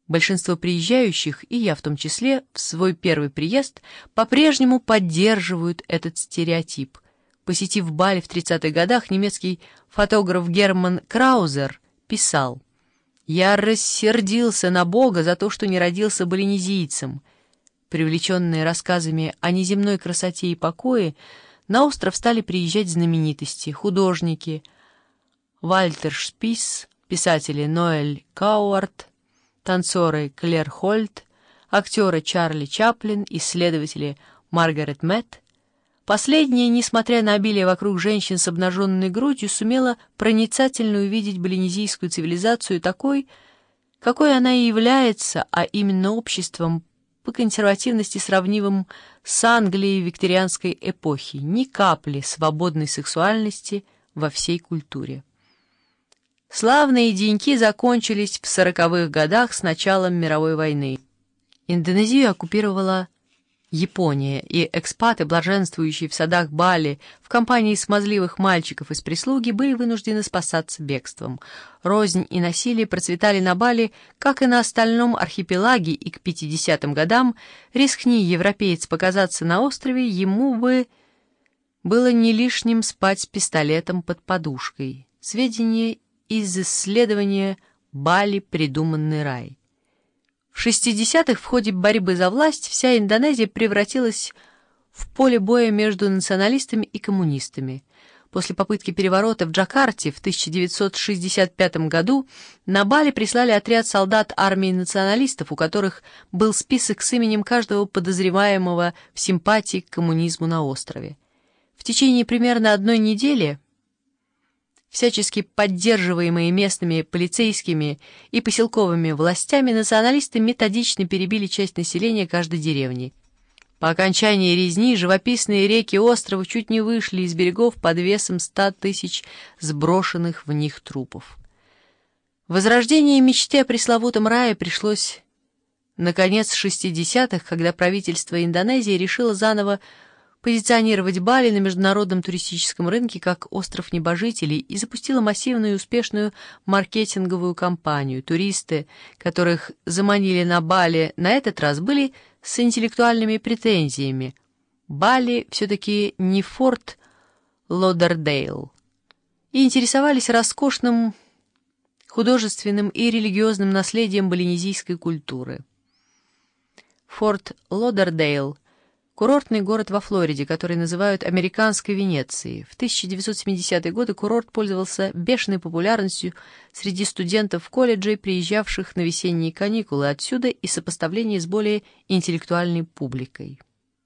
Большинство приезжающих, и я в том числе, в свой первый приезд по-прежнему поддерживают этот стереотип. Посетив Бали в 30-х годах, немецкий фотограф Герман Краузер писал: «Я рассердился на Бога за то, что не родился балинезийцем». Привлеченные рассказами о неземной красоте и покое, на остров стали приезжать знаменитости, художники: Вальтер Шпис, писатели Ноэль Кауарт, танцоры Клэр Хольт, актеры Чарли Чаплин, исследователи Маргарет Мэтт. Последняя, несмотря на обилие вокруг женщин с обнаженной грудью, сумела проницательно увидеть балинезийскую цивилизацию такой, какой она и является, а именно обществом по консервативности сравнимым с Англией викторианской эпохи, ни капли свободной сексуальности во всей культуре. Славные деньки закончились в 40-х годах с началом мировой войны. Индонезию оккупировала Япония, и экспаты, блаженствующие в садах Бали в компании смазливых мальчиков из прислуги, были вынуждены спасаться бегством. Рознь и насилие процветали на Бали, как и на остальном архипелаге, и к 50-м годам, рискни европеец показаться на острове, ему бы было не лишним спать с пистолетом под подушкой. Сведения из исследования «Бали. Придуманный рай». В 60-х в ходе борьбы за власть вся Индонезия превратилась в поле боя между националистами и коммунистами. После попытки переворота в Джакарте в 1965 году на Бали прислали отряд солдат армии националистов, у которых был список с именем каждого подозреваемого в симпатии к коммунизму на острове. В течение примерно одной недели всячески поддерживаемые местными полицейскими и поселковыми властями, националисты методично перебили часть населения каждой деревни. По окончании резни живописные реки острова чуть не вышли из берегов под весом 100 тысяч сброшенных в них трупов. Возрождение мечты о пресловутом рае пришлось на конец 60-х, когда правительство Индонезии решило заново позиционировать Бали на международном туристическом рынке как остров небожителей и запустила массивную и успешную маркетинговую кампанию. Туристы, которых заманили на Бали на этот раз, были с интеллектуальными претензиями. Бали все-таки не Форт Лодердейл. И интересовались роскошным художественным и религиозным наследием балинезийской культуры. Форт Лодердейл — курортный город во Флориде, который называют «американской Венецией». В 1970-е годы курорт пользовался бешеной популярностью среди студентов колледжей, приезжавших на весенние каникулы, отсюда и сопоставление с более интеллектуальной публикой.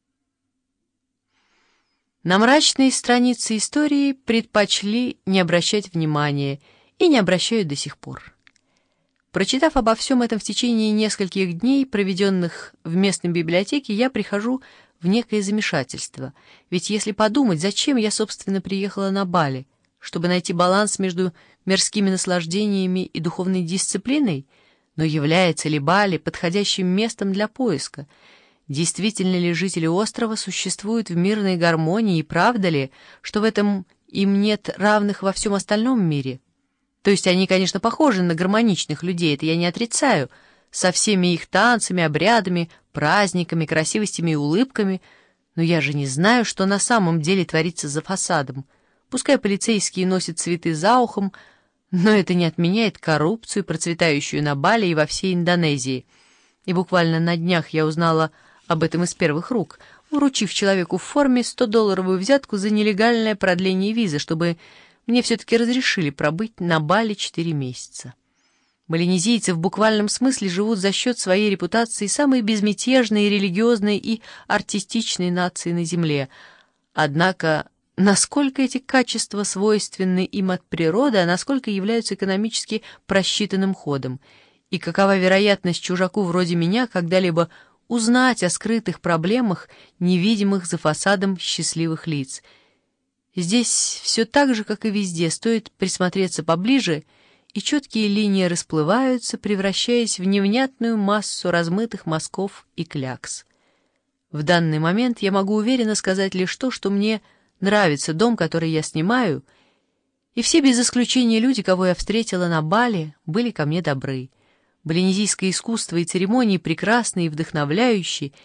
На мрачные страницы истории предпочли не обращать внимания и не обращают до сих пор. Прочитав обо всем этом в течение нескольких дней, проведенных в местной библиотеке, я прихожу в некое замешательство. Ведь если подумать, зачем я, собственно, приехала на Бали? Чтобы найти баланс между мирскими наслаждениями и духовной дисциплиной? Но является ли Бали подходящим местом для поиска? Действительно ли жители острова существуют в мирной гармонии, и правда ли, что в этом им нет равных во всем остальном мире? То есть они, конечно, похожи на гармоничных людей, это я не отрицаю, со всеми их танцами, обрядами, праздниками, красивостями и улыбками, но я же не знаю, что на самом деле творится за фасадом. Пускай полицейские носят цветы за ухом, но это не отменяет коррупцию, процветающую на Бали и во всей Индонезии. И буквально на днях я узнала об этом из первых рук, вручив человеку в форме $100 взятку за нелегальное продление визы, чтобы мне все-таки разрешили пробыть на Бали 4 месяца. Балинезийцы в буквальном смысле живут за счет своей репутации самой безмятежной, религиозной и артистичной нации на Земле. Однако, насколько эти качества свойственны им от природы, а насколько являются экономически просчитанным ходом? И какова вероятность чужаку вроде меня когда-либо узнать о скрытых проблемах, невидимых за фасадом счастливых лиц? Здесь все так же, как и везде, стоит присмотреться поближе, и четкие линии расплываются, превращаясь в невнятную массу размытых мазков и клякс. В данный момент я могу уверенно сказать лишь то, что мне нравится дом, который я снимаю, и все без исключения люди, кого я встретила на Бали, были ко мне добры. Полинезийское искусство и церемонии прекрасны и вдохновляющие,